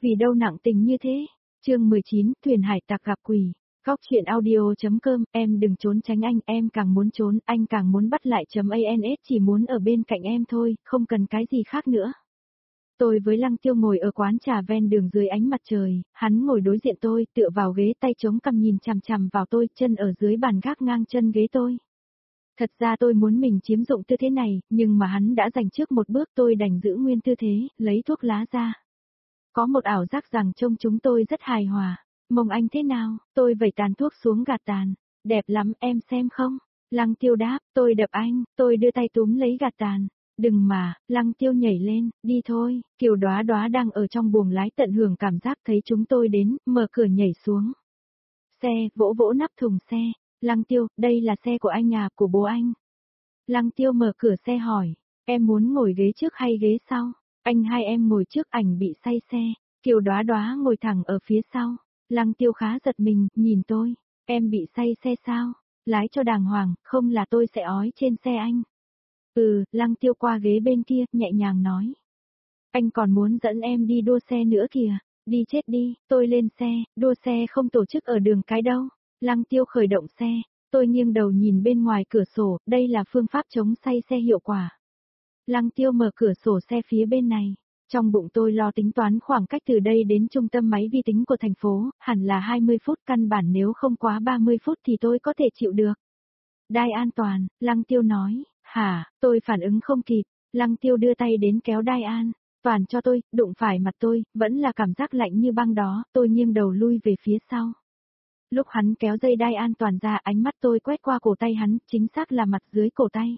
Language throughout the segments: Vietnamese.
Vì đâu nặng tình như thế? Chương 19, thuyền hải tặc gặp quỷ. Góc chuyện audio.com, em đừng trốn tránh anh, em càng muốn trốn, anh càng muốn bắt lại .ans chỉ muốn ở bên cạnh em thôi, không cần cái gì khác nữa. Tôi với Lăng Tiêu ngồi ở quán trà ven đường dưới ánh mặt trời, hắn ngồi đối diện tôi, tựa vào ghế tay chống cằm nhìn chằm chằm vào tôi, chân ở dưới bàn gác ngang chân ghế tôi. Thật ra tôi muốn mình chiếm dụng tư thế này, nhưng mà hắn đã giành trước một bước, tôi đành giữ nguyên tư thế, lấy thuốc lá ra. Có một ảo giác rằng trông chúng tôi rất hài hòa. Mông anh thế nào? Tôi vẩy tàn thuốc xuống gạt tàn. Đẹp lắm, em xem không? Lăng Tiêu đáp, tôi đập anh, tôi đưa tay túm lấy gạt tàn. Đừng mà, Lăng Tiêu nhảy lên, đi thôi. Kiều Đóa Đóa đang ở trong buồng lái tận hưởng cảm giác thấy chúng tôi đến, mở cửa nhảy xuống. Xe, vỗ vỗ nắp thùng xe. Lăng Tiêu, đây là xe của anh à, của bố anh. Lăng Tiêu mở cửa xe hỏi, em muốn ngồi ghế trước hay ghế sau? Anh hai em ngồi trước, ảnh bị say xe. Kiều Đóa Đóa ngồi thẳng ở phía sau. Lăng Tiêu khá giật mình, nhìn tôi. Em bị say xe sao? Lái cho đàng hoàng, không là tôi sẽ ói trên xe anh. Lăng Tiêu qua ghế bên kia, nhẹ nhàng nói. Anh còn muốn dẫn em đi đua xe nữa kìa. Đi chết đi, tôi lên xe, đua xe không tổ chức ở đường cái đâu. Lăng Tiêu khởi động xe. Tôi nghiêng đầu nhìn bên ngoài cửa sổ, đây là phương pháp chống say xe hiệu quả. Lăng Tiêu mở cửa sổ xe phía bên này. Trong bụng tôi lo tính toán khoảng cách từ đây đến trung tâm máy vi tính của thành phố, hẳn là 20 phút, căn bản nếu không quá 30 phút thì tôi có thể chịu được. Đai an toàn, Lăng Tiêu nói. Hả, tôi phản ứng không kịp. Lăng Tiêu đưa tay đến kéo đai an toàn cho tôi, đụng phải mặt tôi, vẫn là cảm giác lạnh như băng đó, tôi nghiêng đầu lui về phía sau. Lúc hắn kéo dây đai an toàn ra, ánh mắt tôi quét qua cổ tay hắn, chính xác là mặt dưới cổ tay.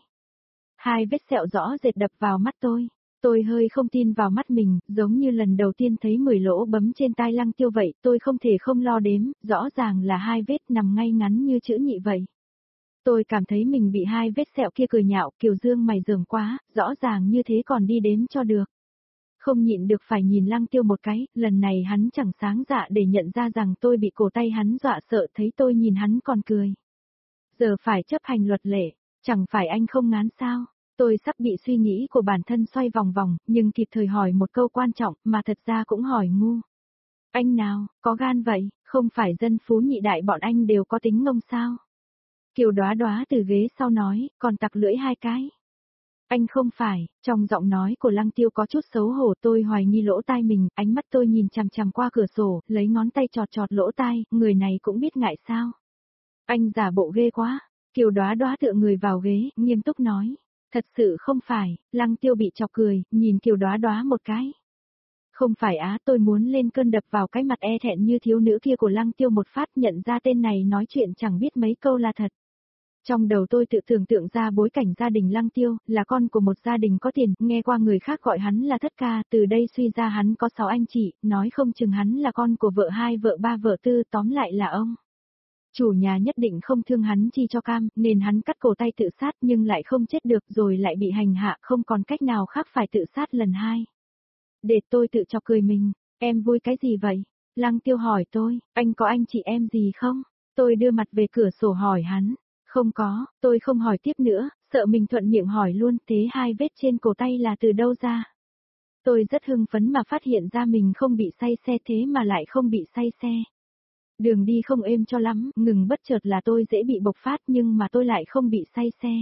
Hai vết sẹo rõ rệt đập vào mắt tôi. Tôi hơi không tin vào mắt mình, giống như lần đầu tiên thấy 10 lỗ bấm trên tai Lăng Tiêu vậy, tôi không thể không lo đếm, rõ ràng là hai vết nằm ngay ngắn như chữ nhị vậy. Tôi cảm thấy mình bị hai vết sẹo kia cười nhạo, Kiều Dương mày rườm quá, rõ ràng như thế còn đi đếm cho được. Không nhịn được phải nhìn Lăng Tiêu một cái, lần này hắn chẳng sáng dạ để nhận ra rằng tôi bị cổ tay hắn dọa sợ, thấy tôi nhìn hắn còn cười. Giờ phải chấp hành luật lệ, chẳng phải anh không ngán sao? Tôi sắp bị suy nghĩ của bản thân xoay vòng vòng, nhưng kịp thời hỏi một câu quan trọng mà thật ra cũng hỏi ngu. Anh nào, có gan vậy, không phải dân phú nhị đại bọn anh đều có tính ngông sao? Kiều Đóa Đóa từ ghế sau nói, còn tặc lưỡi hai cái. Anh không phải, trong giọng nói của Lăng Tiêu có chút xấu hổ, tôi hoài nghi lỗ tai mình, ánh mắt tôi nhìn chằm chằm qua cửa sổ, lấy ngón tay chọt chọt lỗ tai, người này cũng biết ngại sao. Anh giả bộ ghê quá. Kiều Đóa Đóa tựa người vào ghế, nghiêm túc nói. Thật sự không phải, Lăng Tiêu bị chọc cười, nhìn Kiều Đóa Đóa một cái. Không phải á, tôi muốn lên cơn đập vào cái mặt e thẹn như thiếu nữ kia của Lăng Tiêu một phát, nhận ra tên này nói chuyện chẳng biết mấy câu là thật. Trong đầu tôi tự tưởng tượng ra bối cảnh gia đình Lăng Tiêu, là con của một gia đình có tiền, nghe qua người khác gọi hắn là thất ca, từ đây suy ra hắn có 6 anh chị, nói không chừng hắn là con của vợ 2 vợ 3 vợ 4, tóm lại là ông. Chủ nhà nhất định không thương hắn chi cho cam, nên hắn cắt cổ tay tự sát nhưng lại không chết được, rồi lại bị hành hạ, không còn cách nào khác phải tự sát lần 2. Để tôi tự chọc cười mình, em vui cái gì vậy? Lăng Tiêu hỏi tôi, anh có anh chị em gì không? Tôi đưa mặt về cửa sổ hỏi hắn, không có, tôi không hỏi tiếp nữa, sợ mình thuận miệng hỏi luôn, thế hai vết trên cổ tay là từ đâu ra? Tôi rất hưng phấn mà phát hiện ra mình không bị say xe, thế mà lại không bị say xe. Đường đi không êm cho lắm, ngừng bất chợt là tôi dễ bị bộc phát nhưng mà tôi lại không bị say xe.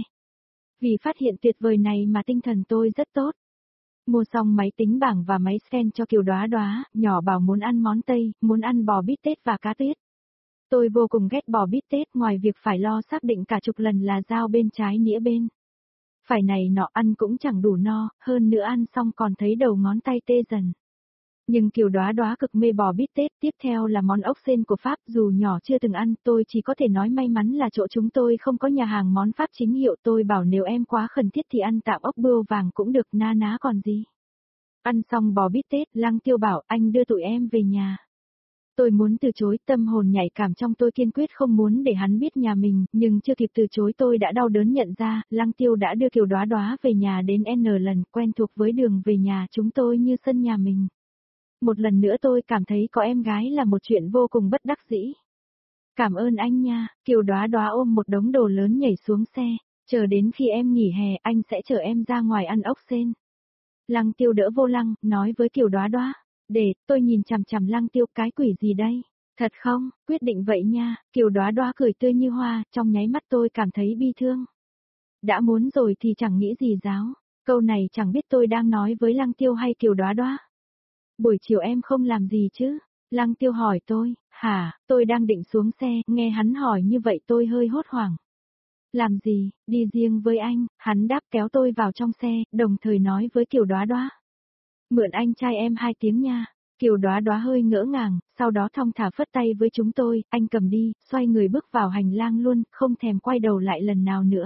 Vì phát hiện tuyệt vời này mà tinh thần tôi rất tốt. Mua xong máy tính bảng và máy scan cho Kiều Đóa Đóa, nhỏ bảo muốn ăn món Tây, muốn ăn bò bít tết và cá tuyết. Tôi vô cùng ghét bò bít tết, ngoài việc phải lo xác định cả chục lần là dao bên trái nĩa bên. Phải này nọ ăn cũng chẳng đủ no, hơn nữa ăn xong còn thấy đầu ngón tay tê dần. Nhưng Kiều Đóa Đóa cực mê bò bít tết, tiếp theo là món ốc sên của Pháp, dù nhỏ chưa từng ăn, tôi chỉ có thể nói may mắn là chỗ chúng tôi không có nhà hàng món Pháp chính hiệu, tôi bảo nếu em quá khẩn thiết thì ăn tạm ốc bươu vàng cũng được, na ná còn gì. Ăn xong bò bít tết, Lăng Tiêu bảo anh đưa tụi em về nhà. Tôi muốn từ chối, tâm hồn nhạy cảm trong tôi kiên quyết không muốn để hắn biết nhà mình, nhưng chưa kịp từ chối tôi đã đau đớn nhận ra, Lăng Tiêu đã đưa Kiều Đóa Đóa về nhà đến N lần, quen thuộc với đường về nhà chúng tôi như sân nhà mình. Một lần nữa tôi cảm thấy có em gái là một chuyện vô cùng bất đắc dĩ. Cảm ơn anh nha, Kiều Đóa Đóa ôm một đống đồ lớn nhảy xuống xe, chờ đến khi em nghỉ hè anh sẽ chở em ra ngoài ăn ốc sên. Lăng Tiêu đỡ vô lăng, nói với Kiều Đóa Đóa, Để, tôi nhìn chằm chằm Lăng Tiêu, cái quỷ gì đây? Thật không, quyết định vậy nha, Kiều Đóa Đóa cười tươi như hoa, trong nháy mắt tôi cảm thấy bi thương. Đã muốn rồi thì chẳng nghĩ gì giáo, câu này chẳng biết tôi đang nói với Lăng Tiêu hay Kiều Đóa Đóa. Buổi chiều em không làm gì chứ? Lăng Tiêu hỏi tôi, hả, tôi đang định xuống xe, nghe hắn hỏi như vậy tôi hơi hốt hoảng. Làm gì, đi riêng với anh, hắn đáp kéo tôi vào trong xe, đồng thời nói với Kiều Đóa Đóa. Mượn anh trai em 2 tiếng nha. Kiều Đóa Đóa hơi ngỡ ngàng, sau đó thong thả phất tay với chúng tôi, anh cầm đi, xoay người bước vào hành lang luôn, không thèm quay đầu lại lần nào nữa.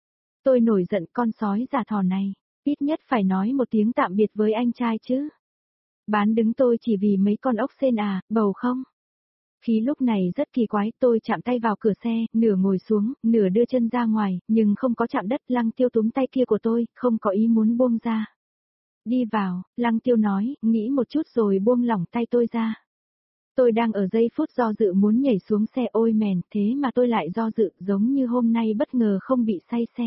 Tôi nổi giận con sói giả thò này, ít nhất phải nói một tiếng tạm biệt với anh trai chứ. Bán đứng tôi chỉ vì mấy con ốc sên à, bầu không? Khí lúc này rất kỳ quái, tôi chạm tay vào cửa xe, nửa ngồi xuống, nửa đưa chân ra ngoài, nhưng không có chạm đất. Lăng Tiêu túm tay kia của tôi, không có ý muốn buông ra. Đi vào, Lăng Tiêu nói, nghĩ một chút rồi buông lỏng tay tôi ra. Tôi đang ở giây phút do dự muốn nhảy xuống xe, ôi mèn, thế mà tôi lại do dự, giống như hôm nay bất ngờ không bị say xe.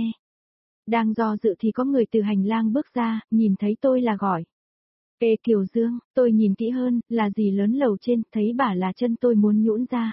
Đang do dự thì có người từ hành lang bước ra, nhìn thấy tôi là gọi. Ê Kiều Dương, tôi nhìn kỹ hơn, là dì lớn lầu trên, thấy bà là chân tôi muốn nhũn ra.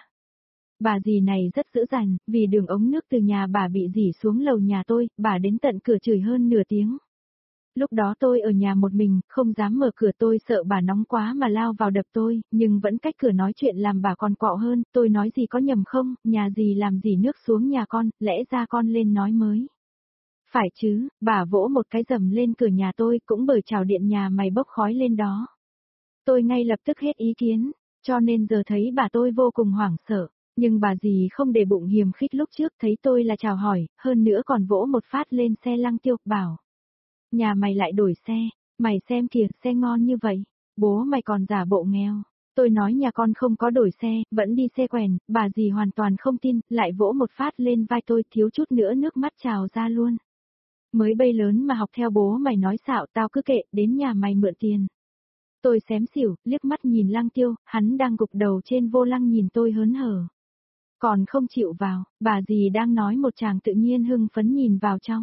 Bà dì này rất dữ dằn, vì đường ống nước từ nhà bà bị rỉ xuống lầu nhà tôi, bà đến tận cửa chửi hơn nửa tiếng. Lúc đó tôi ở nhà một mình, không dám mở cửa, tôi sợ bà nóng quá mà lao vào đập tôi, nhưng vẫn cách cửa nói chuyện làm bà còn quạo hơn, tôi nói gì có nhầm không, nhà dì làm gì nước xuống nhà con, lẽ ra con lên nói mới. Phải chứ, bà vỗ một cái rầm lên cửa nhà tôi, cũng bởi chảo điện nhà mày bốc khói lên đó. Tôi ngay lập tức hết ý kiến, cho nên giờ thấy bà tôi vô cùng hoảng sợ, nhưng bà dì không để bụng hiềm khích lúc trước, thấy tôi là chào hỏi, hơn nữa còn vỗ một phát lên xe Lăng Tiêu, bảo. Nhà mày lại đổi xe, mày xem kìa, xe ngon như vậy, bố mày còn giả bộ nghèo. Tôi nói nhà con không có đổi xe, vẫn đi xe quèn, bà dì hoàn toàn không tin, lại vỗ một phát lên vai tôi, thiếu chút nữa nước mắt trào ra luôn. Mới bay lớn mà học theo bố mày nói xạo, tao cứ kệ, đến nhà mày mượn tiền. Tôi xém xỉu, liếc mắt nhìn Lăng Tiêu, hắn đang gục đầu trên vô lăng nhìn tôi hớn hở. Còn không chịu vào, bà dì đang nói một chàng tự nhiên hưng phấn nhìn vào trong.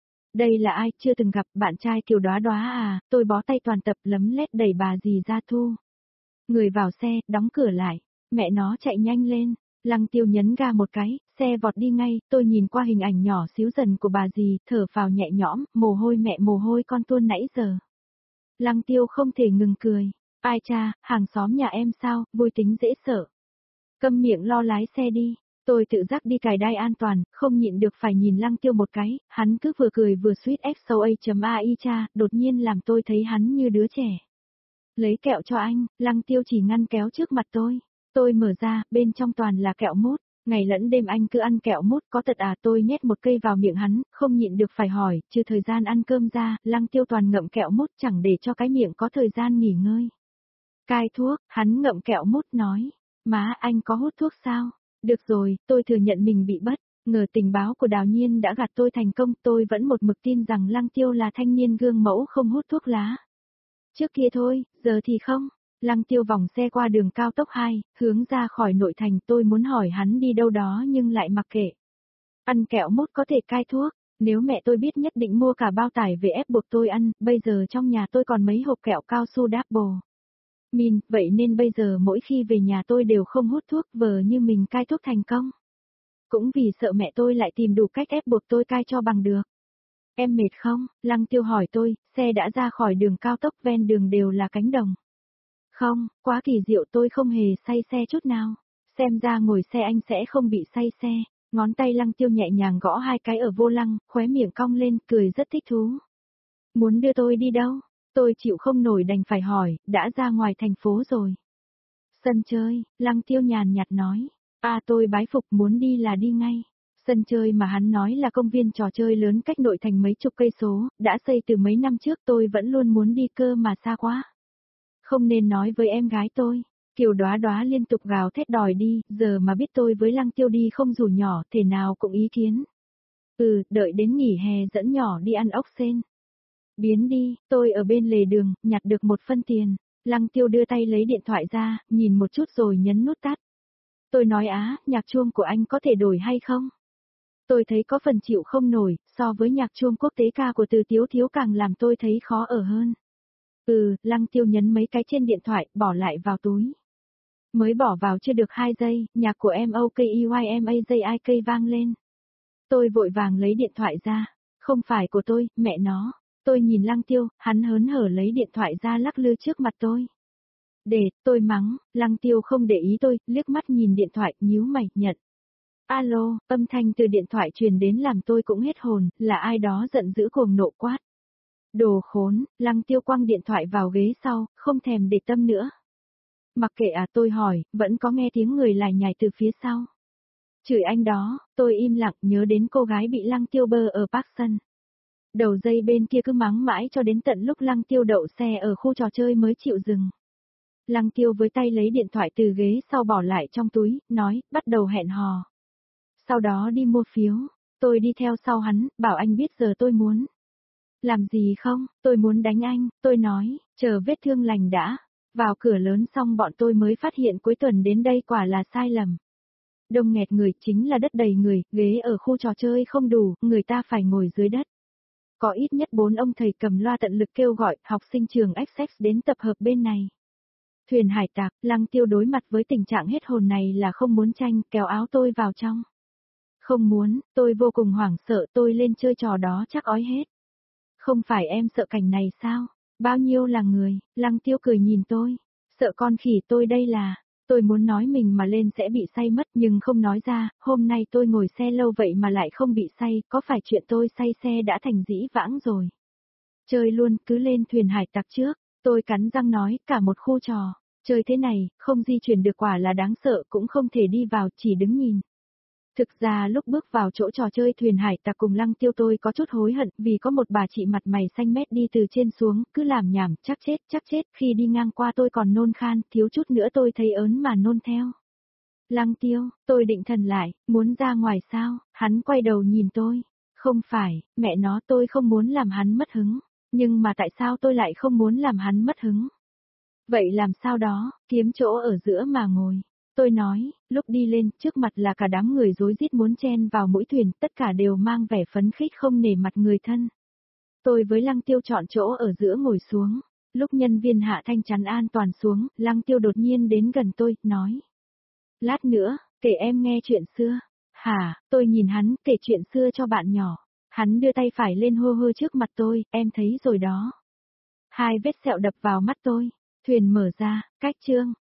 Đây là ai, chưa từng gặp, bạn trai Kiều Đóa Đóa à, tôi bó tay toàn tập lấm lét đẩy bà dì ra thu. Người vào xe, đóng cửa lại, mẹ nó chạy nhanh lên, Lăng Tiêu nhấn ga một cái, xe vọt đi ngay, tôi nhìn qua hình ảnh nhỏ xíu dần của bà dì, thở phào nhẹ nhõm, mồ hôi mẹ mồ hôi con tuôn nãy giờ. Lăng Tiêu không thể ngừng cười, ai cha, hàng xóm nhà em sao, vui tính dễ sợ. Câm miệng lo lái xe đi. Tôi tự giác đi cài đai an toàn, không nhịn được phải nhìn Lăng Tiêu một cái, hắn cứ vừa cười vừa suýt FSOA.ai cha, đột nhiên làm tôi thấy hắn như đứa trẻ. Lấy kẹo cho anh, Lăng Tiêu chỉ ngăn kéo trước mặt tôi. Tôi mở ra, bên trong toàn là kẹo mút. Ngày lẫn đêm anh cứ ăn kẹo mút, có thật à? Tôi nhét một cây vào miệng hắn, không nhịn được phải hỏi, trừ thời gian ăn cơm ra, Lăng Tiêu toàn ngậm kẹo mút chẳng để cho cái miệng có thời gian nghỉ ngơi. Cai thuốc, hắn ngậm kẹo mút nói, má anh có hút thuốc sao? Được rồi, tôi thừa nhận mình bị bất ngờ tình báo của Đào Nhiên đã gạt tôi thành công, tôi vẫn một mực tin rằng Lăng Tiêu là thanh niên gương mẫu không hút thuốc lá. Trước kia thôi, giờ thì không. Lăng Tiêu vòng xe qua đường cao tốc 2, hướng ra khỏi nội thành, tôi muốn hỏi hắn đi đâu đó nhưng lại mặc kệ. Ăn kẹo mút có thể cai thuốc, nếu mẹ tôi biết nhất định mua cả bao tải về ép buộc tôi ăn, bây giờ trong nhà tôi còn mấy hộp kẹo cao su Double. Min, vậy nên bây giờ mỗi khi về nhà tôi đều không hút thuốc, vờ như mình cai thuốc thành công. Cũng vì sợ mẹ tôi lại tìm đủ cách ép buộc tôi cai cho bằng được. Em mệt không? Lăng Tiêu hỏi tôi, xe đã ra khỏi đường cao tốc, ven đường đều là cánh đồng. Không, quá kỳ diệu, tôi không hề say xe chút nào. Xem ra ngồi xe anh sẽ không bị say xe. Ngón tay Lăng Tiêu nhẹ nhàng gõ 2 cái ở vô lăng, khóe miệng cong lên, cười rất thích thú. Muốn đưa tôi đi đâu? Tôi chịu không nổi đành phải hỏi, đã ra ngoài thành phố rồi. Sân chơi, Lăng Tiêu nhàn nhạt nói. Tôi bái phục, muốn đi là đi ngay. Sân chơi mà hắn nói là công viên trò chơi lớn cách nội thành mấy chục cây số, đã xây từ mấy năm trước, tôi vẫn luôn muốn đi cơ mà xa quá. Không nên nói với em gái tôi. Kiều Đóa Đóa liên tục gào thét đòi đi, giờ mà biết tôi với Lăng Tiêu đi không dù nhỏ, thể nào cũng ý kiến. Đợi đến nghỉ hè dẫn nhỏ đi ăn ốc sên. Biến đi, tôi ở bên lề đường, nhặt được 1 phân tiền. Lăng Tiêu đưa tay lấy điện thoại ra, nhìn một chút rồi nhấn nút tắt. Tôi nói nhạc chuông của anh có thể đổi hay không? Tôi thấy có phần chịu không nổi, so với nhạc chuông quốc tế ca của Từ Tiếu Thiếu càng làm tôi thấy khó ở hơn. Lăng Tiêu nhấn mấy cái trên điện thoại, bỏ lại vào túi. Mới bỏ vào chưa được 2 giây, nhạc của MOKEYMAJIK vang lên. Tôi vội vàng lấy điện thoại ra. Không phải của tôi, mẹ nó. Tôi nhìn Lăng Tiêu, hắn hớn hở lấy điện thoại ra lắc lư trước mặt tôi. Tôi mắng, Lăng Tiêu không để ý tôi, liếc mắt nhìn điện thoại, nhíu mày, nhận. Alo, âm thanh từ điện thoại truyền đến làm tôi cũng hết hồn, là ai đó giận dữ cuồng nộ quát. Đồ khốn, Lăng Tiêu quăng điện thoại vào ghế sau, không thèm để tâm nữa. Mặc kệ tôi hỏi, vẫn có nghe tiếng người lải nhải từ phía sau. Chửi anh đó, tôi im lặng nhớ đến cô gái bị Lăng Tiêu bơ ở Park Sun. Đầu dây bên kia cứ mắng mãi cho đến tận lúc Lăng Tiêu đậu xe ở khu trò chơi mới chịu dừng. Lăng Tiêu với tay lấy điện thoại từ ghế sau bỏ lại trong túi, nói, bắt đầu hẹn hò. Sau đó đi mua phiếu, tôi đi theo sau hắn, bảo anh biết giờ tôi muốn. Làm gì không, tôi muốn đánh anh, tôi nói, chờ vết thương lành đã. Vào cửa lớn xong bọn tôi mới phát hiện cuối tuần đến đây quả là sai lầm. Đông nghẹt người chính là đất đầy người, ghế ở khu trò chơi không đủ, người ta phải ngồi dưới đất. Có ít nhất 4 ông thầy cầm loa tận lực kêu gọi học sinh trường Essex đến tập hợp bên này. Thuyền hải tặc, Lăng Tiêu đối mặt với tình trạng hết hồn này là không muốn tranh, kéo áo tôi vào trong. Không muốn, tôi vô cùng hoảng sợ, tôi lên chơi trò đó chắc ói hết. Không phải em sợ cảnh này sao? Bao nhiêu là người? Lăng Tiêu cười nhìn tôi. Sợ con khỉ tôi đây là. Tôi muốn nói mình mà lên sẽ bị say mất nhưng không nói ra, hôm nay tôi ngồi xe lâu vậy mà lại không bị say, có phải chuyện tôi say xe đã thành dĩ vãng rồi. Chơi luôn, cứ lên thuyền hải tặc trước, tôi cắn răng nói, cả một khu trò, chơi thế này, không di chuyển được quả là đáng sợ, cũng không thể đi vào, chỉ đứng nhìn. Thực ra lúc bước vào chỗ trò chơi thuyền hải tặc cùng Lăng Tiêu tôi có chút hối hận vì có một bà chị mặt mày xanh mét đi từ trên xuống, cứ làm nhảm, chắc chết, khi đi ngang qua tôi còn nôn khan, thiếu chút nữa tôi thấy ớn mà nôn theo. Lăng Tiêu, tôi định thần lại, muốn ra ngoài sao, hắn quay đầu nhìn tôi, không phải, mẹ nó tôi không muốn làm hắn mất hứng, nhưng mà tại sao tôi lại không muốn làm hắn mất hứng? Vậy làm sao đó, kiếm chỗ ở giữa mà ngồi. Tôi nói, lúc đi lên, trước mặt là cả đám người rối rít muốn chen vào mũi thuyền, tất cả đều mang vẻ phấn khích không nể mặt người thân. Tôi với Lăng Tiêu chọn chỗ ở giữa ngồi xuống. Lúc nhân viên hạ thanh chắn an toàn xuống, Lăng Tiêu đột nhiên đến gần tôi, nói. Lát nữa, kể em nghe chuyện xưa. Hả, tôi nhìn hắn, kể chuyện xưa cho bạn nhỏ. Hắn đưa tay phải lên hô hô trước mặt tôi, em thấy rồi đó. 2 vết sẹo đập vào mắt tôi. Thuyền mở ra, cách chương.